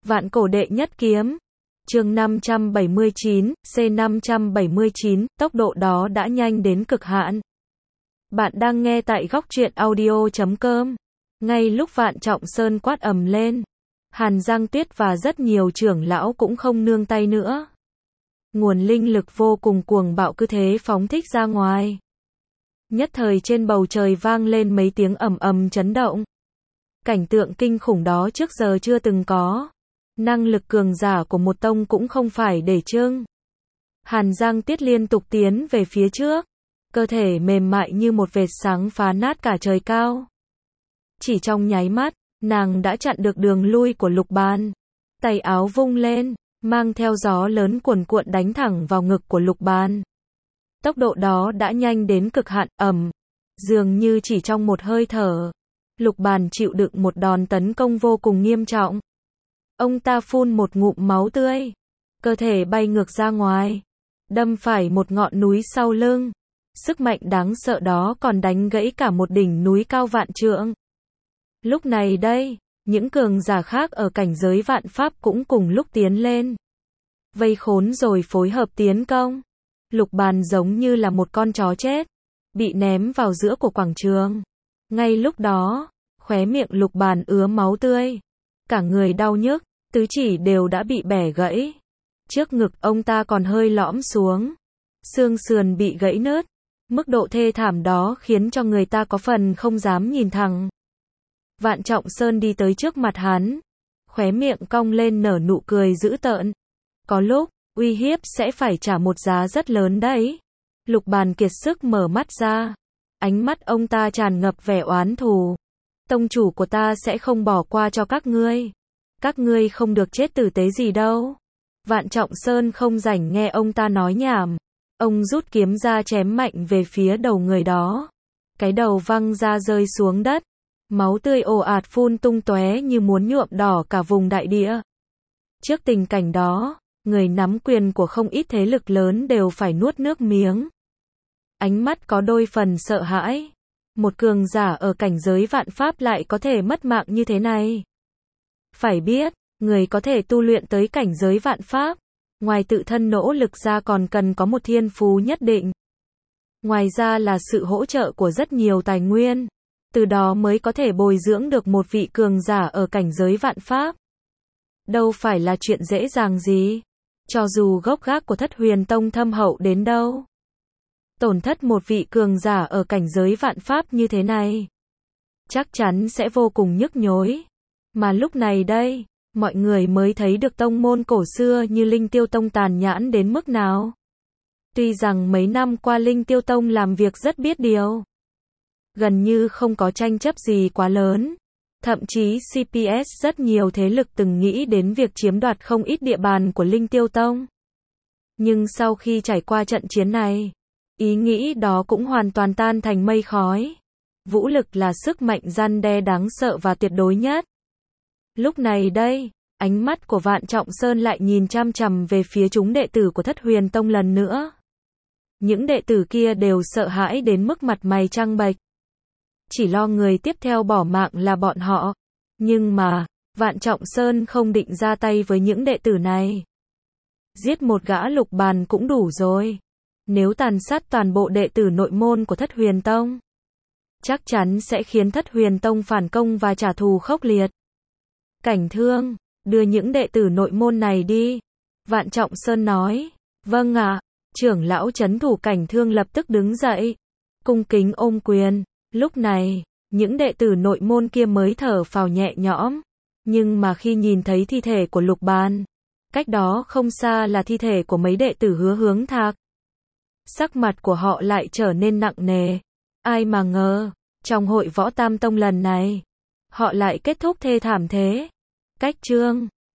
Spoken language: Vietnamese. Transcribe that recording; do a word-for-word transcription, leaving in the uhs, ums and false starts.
Vạn cổ đệ nhất kiếm. Chương năm trăm bảy mươi chín, C năm trăm bảy mươi chín, tốc độ đó đã nhanh đến cực hạn. Bạn đang nghe tại góc truyện audio chấm com. Ngay lúc Vạn Trọng Sơn quát ầm lên, Hàn Giang Tuyết và rất nhiều trưởng lão cũng không nương tay nữa. Nguồn linh lực vô cùng cuồng bạo cứ thế phóng thích ra ngoài. Nhất thời trên bầu trời vang lên mấy tiếng ầm ầm chấn động. Cảnh tượng kinh khủng đó trước giờ chưa từng có. Năng lực cường giả của một tông cũng không phải để trưng. Hàn Giang Tuyết liên tục tiến về phía trước. Cơ thể mềm mại như một vệt sáng phá nát cả trời cao. Chỉ trong nháy mắt, nàng đã chặn được đường lui của Lục Bàn. Tay áo vung lên, mang theo gió lớn cuồn cuộn đánh thẳng vào ngực của Lục Bàn. Tốc độ đó đã nhanh đến cực hạn, ầm. Dường như chỉ trong một hơi thở, Lục Bàn chịu đựng một đòn tấn công vô cùng nghiêm trọng. Ông ta phun một ngụm máu tươi, cơ thể bay ngược ra ngoài, đâm phải một ngọn núi sau lưng. Sức mạnh đáng sợ đó còn đánh gãy cả một đỉnh núi cao vạn trượng. Lúc này đây, những cường giả khác ở cảnh giới vạn pháp cũng cùng lúc tiến lên. Vây khốn rồi phối hợp tiến công. Lục Bàn giống như là một con chó chết, bị ném vào giữa của quảng trường. Ngay lúc đó, khóe miệng Lục Bàn ứa máu tươi. Cả người đau nhức, tứ chỉ đều đã bị bẻ gãy. Trước ngực ông ta còn hơi lõm xuống. Xương sườn bị gãy nứt. Mức độ thê thảm đó khiến cho người ta có phần không dám nhìn thẳng. Vạn Trọng Sơn đi tới trước mặt hắn. Khóe miệng cong lên nở nụ cười dữ tợn. Có lúc, uy hiếp sẽ phải trả một giá rất lớn đấy. Lục Bàn kiệt sức mở mắt ra. Ánh mắt ông ta tràn ngập vẻ oán thù. Tông chủ của ta sẽ không bỏ qua cho các ngươi. Các ngươi không được chết tử tế gì đâu. Vạn Trọng Sơn không rảnh nghe ông ta nói nhảm. Ông rút kiếm ra chém mạnh về phía đầu người đó. Cái đầu văng ra rơi xuống đất. Máu tươi ồ ạt phun tung tóe như muốn nhuộm đỏ cả vùng đại địa. Trước tình cảnh đó, người nắm quyền của không ít thế lực lớn đều phải nuốt nước miếng. Ánh mắt có đôi phần sợ hãi. Một cường giả ở cảnh giới vạn pháp lại có thể mất mạng như thế này. Phải biết, người có thể tu luyện tới cảnh giới vạn pháp, ngoài tự thân nỗ lực ra còn cần có một thiên phú nhất định. Ngoài ra là sự hỗ trợ của rất nhiều tài nguyên. Từ đó mới có thể bồi dưỡng được một vị cường giả ở cảnh giới vạn pháp. Đâu phải là chuyện dễ dàng gì. Cho dù gốc gác của Thất Huyền Tông thâm hậu đến đâu, tổn thất một vị cường giả ở cảnh giới vạn pháp như thế này, chắc chắn sẽ vô cùng nhức nhối. Mà lúc này đây, mọi người mới thấy được tông môn cổ xưa như Linh Tiêu Tông tàn nhẫn đến mức nào. Tuy rằng mấy năm qua Linh Tiêu Tông làm việc rất biết điều, gần như không có tranh chấp gì quá lớn. Thậm chí xê pê ét rất nhiều thế lực từng nghĩ đến việc chiếm đoạt không ít địa bàn của Linh Tiêu Tông. Nhưng sau khi trải qua trận chiến này, ý nghĩ đó cũng hoàn toàn tan thành mây khói. Vũ lực là sức mạnh răn đe đáng sợ và tuyệt đối nhất. Lúc này đây, ánh mắt của Vạn Trọng Sơn lại nhìn chăm chằm về phía chúng đệ tử của Thất Huyền Tông lần nữa. Những đệ tử kia đều sợ hãi đến mức mặt mày trắng bệch. Chỉ lo người tiếp theo bỏ mạng là bọn họ. Nhưng mà, Vạn Trọng Sơn không định ra tay với những đệ tử này. Giết một gã Lục Bàn cũng đủ rồi. Nếu tàn sát toàn bộ đệ tử nội môn của Thất Huyền Tông, chắc chắn sẽ khiến Thất Huyền Tông phản công và trả thù khốc liệt. Cảnh Thương, đưa những đệ tử nội môn này đi. Vạn Trọng Sơn nói. Vâng ạ. Trưởng lão trấn thủ Cảnh Thương lập tức đứng dậy, cung kính ôm quyền. Lúc này, những đệ tử nội môn kia mới thở phào nhẹ nhõm. Nhưng mà khi nhìn thấy thi thể của Lục Bàn, cách đó không xa là thi thể của mấy đệ tử Hứa Hướng Thạc, sắc mặt của họ lại trở nên nặng nề. Ai mà ngờ, trong hội võ Tam Tông lần này, họ lại kết thúc thê thảm thế. Cách chương